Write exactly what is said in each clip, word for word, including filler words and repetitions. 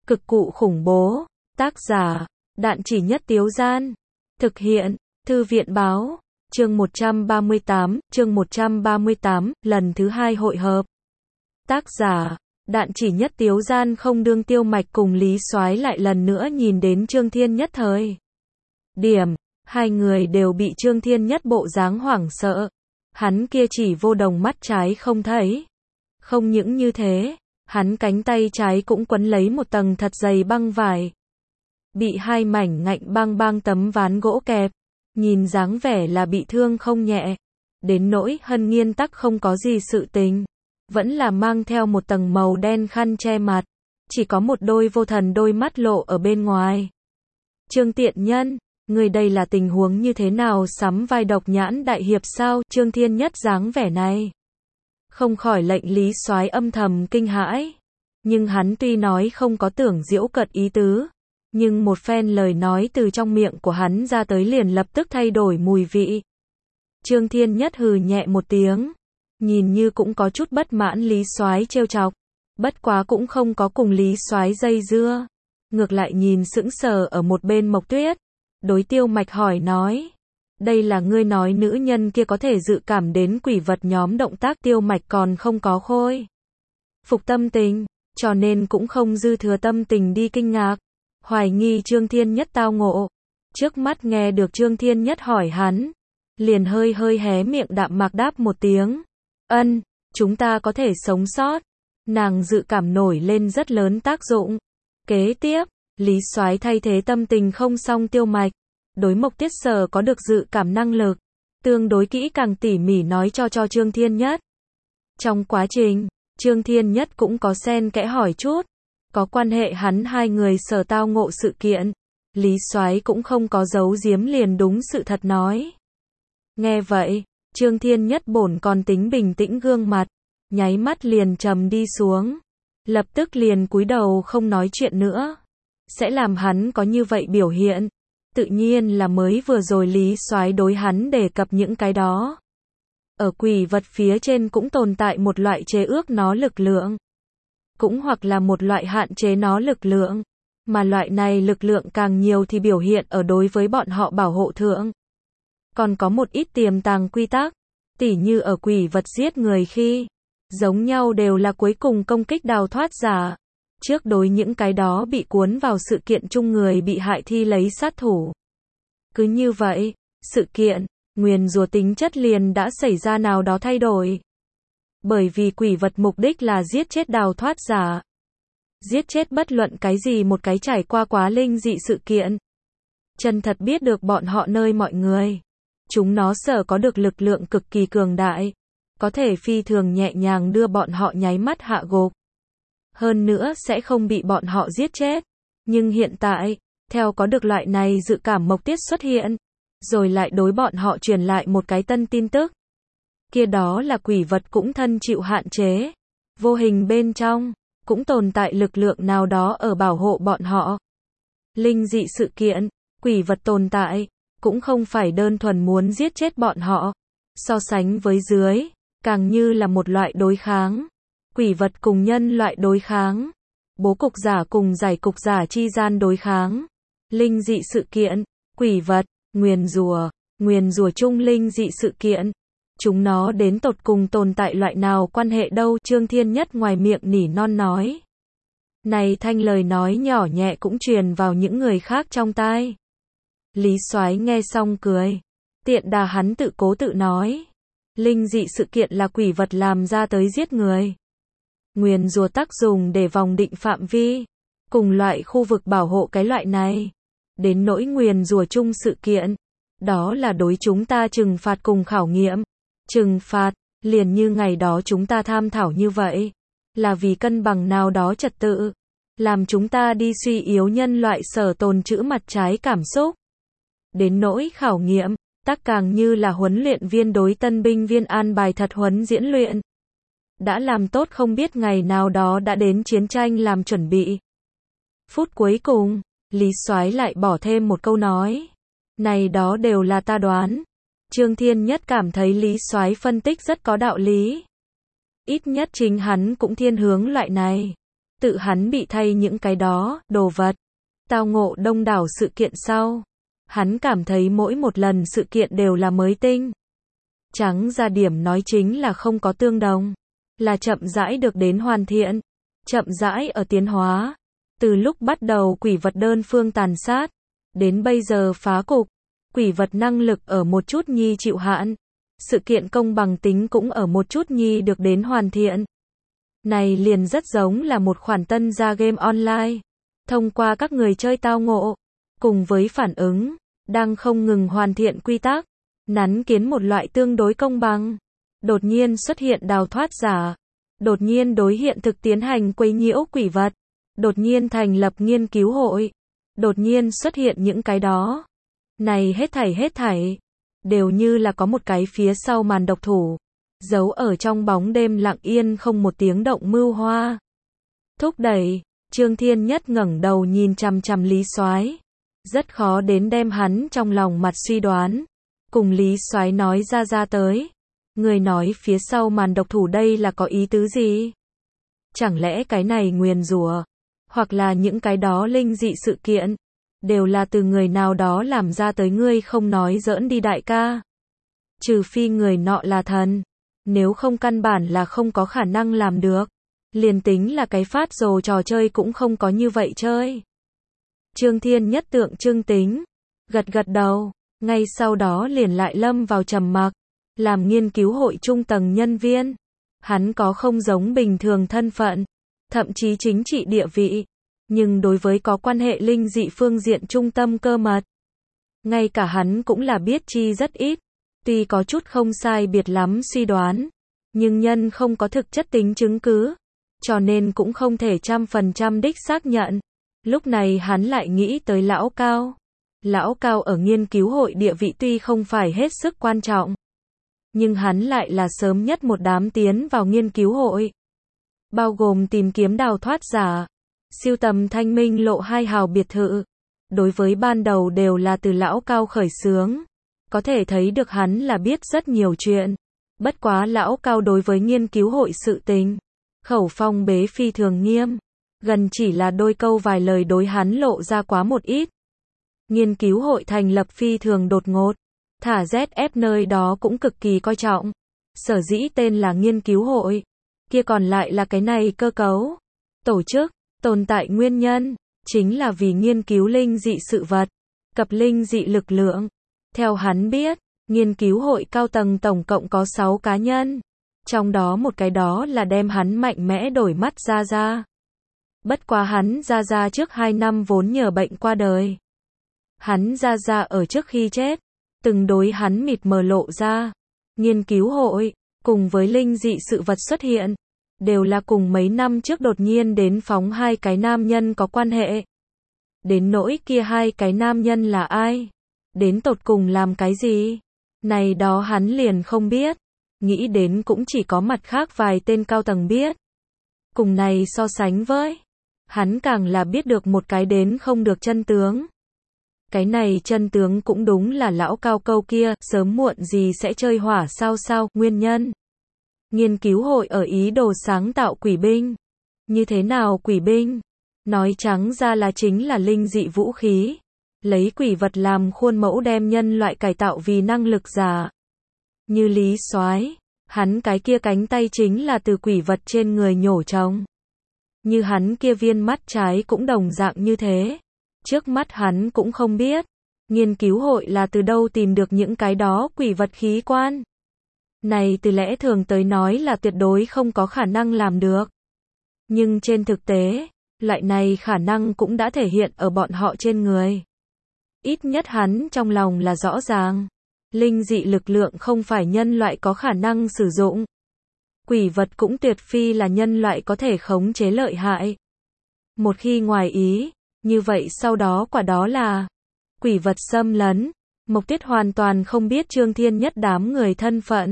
Cực cụ khủng bố. Tác giả, Đạn Chỉ Nhất Tiếu Gian. Thực hiện, Thư viện báo. Chương một trăm ba mươi tám, chương một trăm ba mươi tám, lần thứ hai hội hợp. Tác giả, Đạn Chỉ Nhất Tiếu Gian. Không đương Tiêu Mạch cùng Lý Soái lại lần nữa nhìn đến Trương Thiên Nhất thời điểm, hai người đều bị Trương Thiên Nhất bộ dáng hoảng sợ. Hắn kia chỉ vô đồng mắt trái không thấy. Không những như thế, hắn cánh tay trái cũng quấn lấy một tầng thật dày băng vải. Bị hai mảnh ngạnh băng băng tấm ván gỗ kẹp, nhìn dáng vẻ là bị thương không nhẹ. Đến nỗi Hân Nghiên tắc không có gì sự tình, vẫn là mang theo một tầng màu đen khăn che mặt, chỉ có một đôi vô thần đôi mắt lộ ở bên ngoài. Trương Tiện Nhân, người đây là tình huống như thế nào, sắm vai độc nhãn đại hiệp sao? Trương Thiên Nhất dáng vẻ này, không khỏi lệnh Lý Soái âm thầm kinh hãi. Nhưng hắn tuy nói không có tưởng giễu cợt ý tứ, nhưng một phen lời nói từ trong miệng của hắn ra tới liền lập tức thay đổi mùi vị. Trương Thiên Nhất hừ nhẹ một tiếng, nhìn như cũng có chút bất mãn Lý Soái trêu chọc, bất quá cũng không có cùng Lý Soái dây dưa, ngược lại nhìn sững sờ ở một bên Mộc Tuyết, đối Tiêu Mạch hỏi nói: đây là ngươi nói nữ nhân kia có thể dự cảm đến quỷ vật nhóm động tác? Tiêu Mạch còn không có khôi phục tâm tình, cho nên cũng không dư thừa tâm tình đi kinh ngạc, hoài nghi Trương Thiên Nhất tao ngộ. Trước mắt nghe được Trương Thiên Nhất hỏi hắn, liền hơi hơi hé miệng đạm mạc đáp một tiếng: ân, chúng ta có thể sống sót. Nàng dự cảm nổi lên rất lớn tác dụng. Kế tiếp, Lý Soái thay thế tâm tình không xong Tiêu Mạch, đối Mộc Tiết Sở có được dự cảm năng lực, tương đối kỹ càng tỉ mỉ nói cho cho Trương Thiên Nhất. Trong quá trình, Trương Thiên Nhất cũng có xen kẽ hỏi chút, có quan hệ hắn hai người sở tao ngộ sự kiện. Lý Soái cũng không có giấu giếm, liền đúng sự thật nói. Nghe vậy, Trương Thiên Nhất bổn còn tính bình tĩnh gương mặt, nháy mắt liền trầm đi xuống, lập tức liền cúi đầu không nói chuyện nữa. Sẽ làm hắn có như vậy biểu hiện, tự nhiên là mới vừa rồi Lý Soái đối hắn đề cập những cái đó. Ở quỷ vật phía trên cũng tồn tại một loại chế ước nó lực lượng, cũng hoặc là một loại hạn chế nó lực lượng, mà loại này lực lượng càng nhiều thì biểu hiện ở đối với bọn họ bảo hộ thượng. Còn có một ít tiềm tàng quy tắc, tỉ như ở quỷ vật giết người khi, giống nhau đều là cuối cùng công kích đào thoát giả. Trước đối những cái đó bị cuốn vào sự kiện chung người bị hại thi lấy sát thủ. Cứ như vậy, sự kiện, nguyền rủa tính chất liền đã xảy ra nào đó thay đổi. Bởi vì quỷ vật mục đích là giết chết đào thoát giả. Giết chết bất luận cái gì một cái trải qua quá linh dị sự kiện. Chân thật biết được bọn họ nơi mọi người. Chúng nó sở có được lực lượng cực kỳ cường đại, có thể phi thường nhẹ nhàng đưa bọn họ nháy mắt hạ gục. Hơn nữa sẽ không bị bọn họ giết chết. Nhưng hiện tại, theo có được loại này dự cảm Mộc Tiết xuất hiện, rồi lại đối bọn họ truyền lại một cái tân tin tức. Kia đó là quỷ vật cũng thân chịu hạn chế. Vô hình bên trong, cũng tồn tại lực lượng nào đó ở bảo hộ bọn họ. Linh dị sự kiện, quỷ vật tồn tại, cũng không phải đơn thuần muốn giết chết bọn họ. So sánh với dưới, càng như là một loại đối kháng. Quỷ vật cùng nhân loại đối kháng, bố cục giả cùng giải cục giả chi gian đối kháng. Linh dị sự kiện, quỷ vật, nguyền rủa, nguyền rủa chung linh dị sự kiện. Chúng nó đến tột cùng tồn tại loại nào quan hệ đâu? Trương Thiên Nhất ngoài miệng nỉ non nói. Này thanh lời nói nhỏ nhẹ cũng truyền vào những người khác trong tai. Lý Soái nghe xong cười. Tiện đà hắn tự cố tự nói. Linh dị sự kiện là quỷ vật làm ra tới giết người. Nguyền rủa tác dùng để vòng định phạm vi, cùng loại khu vực bảo hộ cái loại này. Đến nỗi nguyền rủa chung sự kiện, đó là đối chúng ta trừng phạt cùng khảo nghiệm. Trừng phạt, liền như ngày đó chúng ta tham thảo như vậy, là vì cân bằng nào đó trật tự, làm chúng ta đi suy yếu nhân loại sở tồn trữ mặt trái cảm xúc. Đến nỗi khảo nghiệm, tác càng như là huấn luyện viên đối tân binh viên an bài thật huấn diễn luyện. Đã làm tốt không biết ngày nào đó đã đến chiến tranh làm chuẩn bị. Phút cuối cùng, Lý Soái lại bỏ thêm một câu nói. Này đó đều là ta đoán. Trương Thiên Nhất cảm thấy Lý Soái phân tích rất có đạo lý. Ít nhất chính hắn cũng thiên hướng loại này. tự hắn bị thay những cái đó, đồ vật. Tao ngộ đông đảo sự kiện sau. Hắn cảm thấy mỗi một lần sự kiện đều là mới tinh. Trắng ra điểm nói chính là không có tương đồng. Là chậm rãi được đến hoàn thiện. Chậm rãi ở tiến hóa. Từ lúc bắt đầu quỷ vật đơn phương tàn sát. Đến bây giờ phá cục. Quỷ vật năng lực ở một chút nhi chịu hạn. Sự kiện công bằng tính cũng ở một chút nhi được đến hoàn thiện. Này liền rất giống là một khoản tân gia game online. Thông qua các người chơi tao ngộ. Cùng với phản ứng. Đang không ngừng hoàn thiện quy tắc. Nắn kiến một loại tương đối công bằng. Đột nhiên xuất hiện đào thoát giả. Đột nhiên đối hiện thực tiến hành quấy nhiễu quỷ vật. Đột nhiên thành lập nghiên cứu hội. Đột nhiên xuất hiện những cái đó. Này hết thảy hết thảy. Đều như là có một cái phía sau màn độc thủ. Giấu ở trong bóng đêm lặng yên không một tiếng động mưu hoa. Thúc đẩy. Trương Thiên Nhất ngẩng đầu nhìn chằm chằm Lý Soái. Rất khó đến đem hắn trong lòng mặt suy đoán. Cùng Lý Soái nói ra ra tới. Người nói phía sau màn độc thủ đây là có ý tứ gì? Chẳng lẽ cái này nguyền rủa, hoặc là những cái đó linh dị sự kiện, đều là từ người nào đó làm ra tới ngươi không nói giỡn đi đại ca. Trừ phi người nọ là thần. Nếu không căn bản là không có khả năng làm được. Liền tính là cái phát rồ trò chơi cũng không có như vậy chơi. Trương Thiên Nhất tượng trưng tính. Gật gật đầu. Ngay sau đó liền lại lâm vào trầm mặc. Làm nghiên cứu hội trung tầng nhân viên. Hắn có không giống bình thường thân phận. Thậm chí chính trị địa vị. Nhưng đối với có quan hệ linh dị phương diện trung tâm cơ mật. Ngay cả hắn cũng là biết chi rất ít. Tuy có chút không sai biệt lắm suy đoán. Nhưng nhân không có thực chất tính chứng cứ. Cho nên cũng không thể trăm phần trăm đích xác nhận. Lúc này hắn lại nghĩ tới Lão Cao. Lão Cao ở nghiên cứu hội địa vị tuy không phải hết sức quan trọng. Nhưng hắn lại là sớm nhất một đám tiến vào nghiên cứu hội. Bao gồm tìm kiếm đào thoát giả. Siêu tầm Thanh Minh lộ hai hào biệt thự. Đối với ban đầu đều là từ Lão Cao khởi xướng. Có thể thấy được hắn là biết rất nhiều chuyện. Bất quá Lão Cao đối với nghiên cứu hội sự tình. Khẩu phong bế phi thường nghiêm. Gần chỉ là đôi câu vài lời đối hắn lộ ra quá một ít. Nghiên cứu hội thành lập phi thường đột ngột. Thả Z F nơi đó cũng cực kỳ coi trọng. Sở dĩ tên là nghiên cứu hội. Kia còn lại là cái này cơ cấu. Tổ chức, tồn tại nguyên nhân. Chính là vì nghiên cứu linh dị sự vật. Cập linh dị lực lượng. Theo hắn biết, nghiên cứu hội cao tầng tổng cộng có sáu cá nhân. Trong đó một cái đó là đem hắn mạnh mẽ đổi mắt ra ra. Bất quá hắn ra ra trước hai năm vốn nhờ bệnh qua đời. Hắn ra ra ở trước khi chết. Từng đối hắn mịt mờ lộ ra. Nghiên cứu hội, cùng với linh dị sự vật xuất hiện. Đều là cùng mấy năm trước đột nhiên đến phóng hai cái nam nhân có quan hệ. Đến nỗi kia hai cái nam nhân là ai? Đến tột cùng làm cái gì? Này đó hắn liền không biết. Nghĩ đến cũng chỉ có mặt khác vài tên cao tầng biết. Cùng này so sánh với. Hắn càng là biết được một cái đến không được chân tướng. Cái này chân tướng cũng đúng là Lão Cao câu kia, sớm muộn gì sẽ chơi hỏa sao sao, nguyên nhân. Nghiên cứu hội ở ý đồ sáng tạo quỷ binh. Như thế nào quỷ binh? Nói trắng ra là chính là linh dị vũ khí. Lấy quỷ vật làm khuôn mẫu đem nhân loại cải tạo vì năng lực giả. Như Lý Soái, hắn cái kia cánh tay chính là từ quỷ vật trên người nhổ trồng. Như hắn kia viên mắt trái cũng đồng dạng như thế. Trước mắt hắn cũng không biết. Nghiên cứu hội là từ đâu tìm được những cái đó quỷ vật khí quan. Này từ lẽ thường tới nói là tuyệt đối không có khả năng làm được. Nhưng trên thực tế, loại này khả năng cũng đã thể hiện ở bọn họ trên người. Ít nhất hắn trong lòng là rõ ràng. Linh dị lực lượng không phải nhân loại có khả năng sử dụng. Quỷ vật cũng tuyệt phi là nhân loại có thể khống chế lợi hại. Một khi ngoài ý, như vậy sau đó quả đó là quỷ vật xâm lấn. Mộc Tuyết hoàn toàn không biết Trương Thiên Nhất đám người thân phận.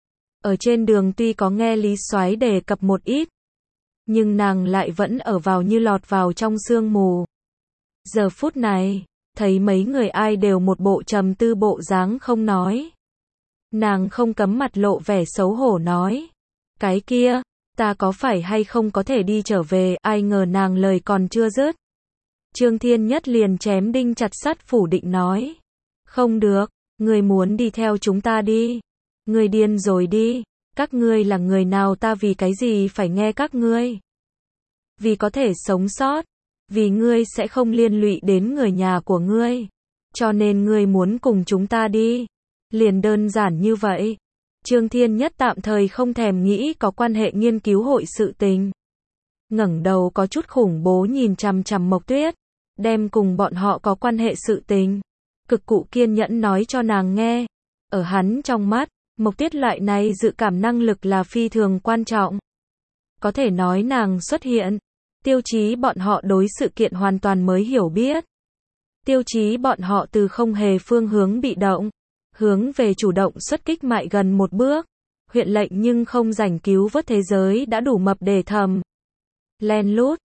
Ở trên đường tuy có nghe Lý Soái đề cập một ít, nhưng nàng lại vẫn ở vào như lọt vào trong sương mù. Giờ phút này, thấy mấy người ai đều một bộ trầm tư bộ dáng không nói. Nàng không cấm mặt lộ vẻ xấu hổ nói. Cái kia, Ta có phải hay không có thể đi trở về, ai ngờ nàng lời còn chưa dứt. Trương Thiên Nhất liền chém đinh chặt sắt phủ định nói. Không được, ngươi muốn đi theo chúng ta đi. Ngươi điên rồi đi, các ngươi là người nào ta vì cái gì phải nghe các ngươi. Vì có thể sống sót, vì ngươi sẽ không liên lụy đến người nhà của ngươi. Cho nên ngươi muốn cùng chúng ta đi. Liền đơn giản như vậy. Trương Thiên Nhất tạm thời không thèm nghĩ có quan hệ nghiên cứu hội sự tình. Ngẩng đầu có chút khủng bố nhìn chằm chằm Mộc Tuyết, đem cùng bọn họ có quan hệ sự tình. Cực cụ kiên nhẫn nói cho nàng nghe. Ở hắn trong mắt, Mộc Tuyết loại này dự cảm năng lực là phi thường quan trọng. Có thể nói nàng xuất hiện, Tiêu Chí bọn họ đối sự kiện hoàn toàn mới hiểu biết. Tiêu Chí bọn họ từ không hề phương hướng bị động, hướng về chủ động xuất kích mại gần một bước. Huyện lệnh nhưng không rảnh cứu vớt thế giới đã đủ mập để thầm. Len lút,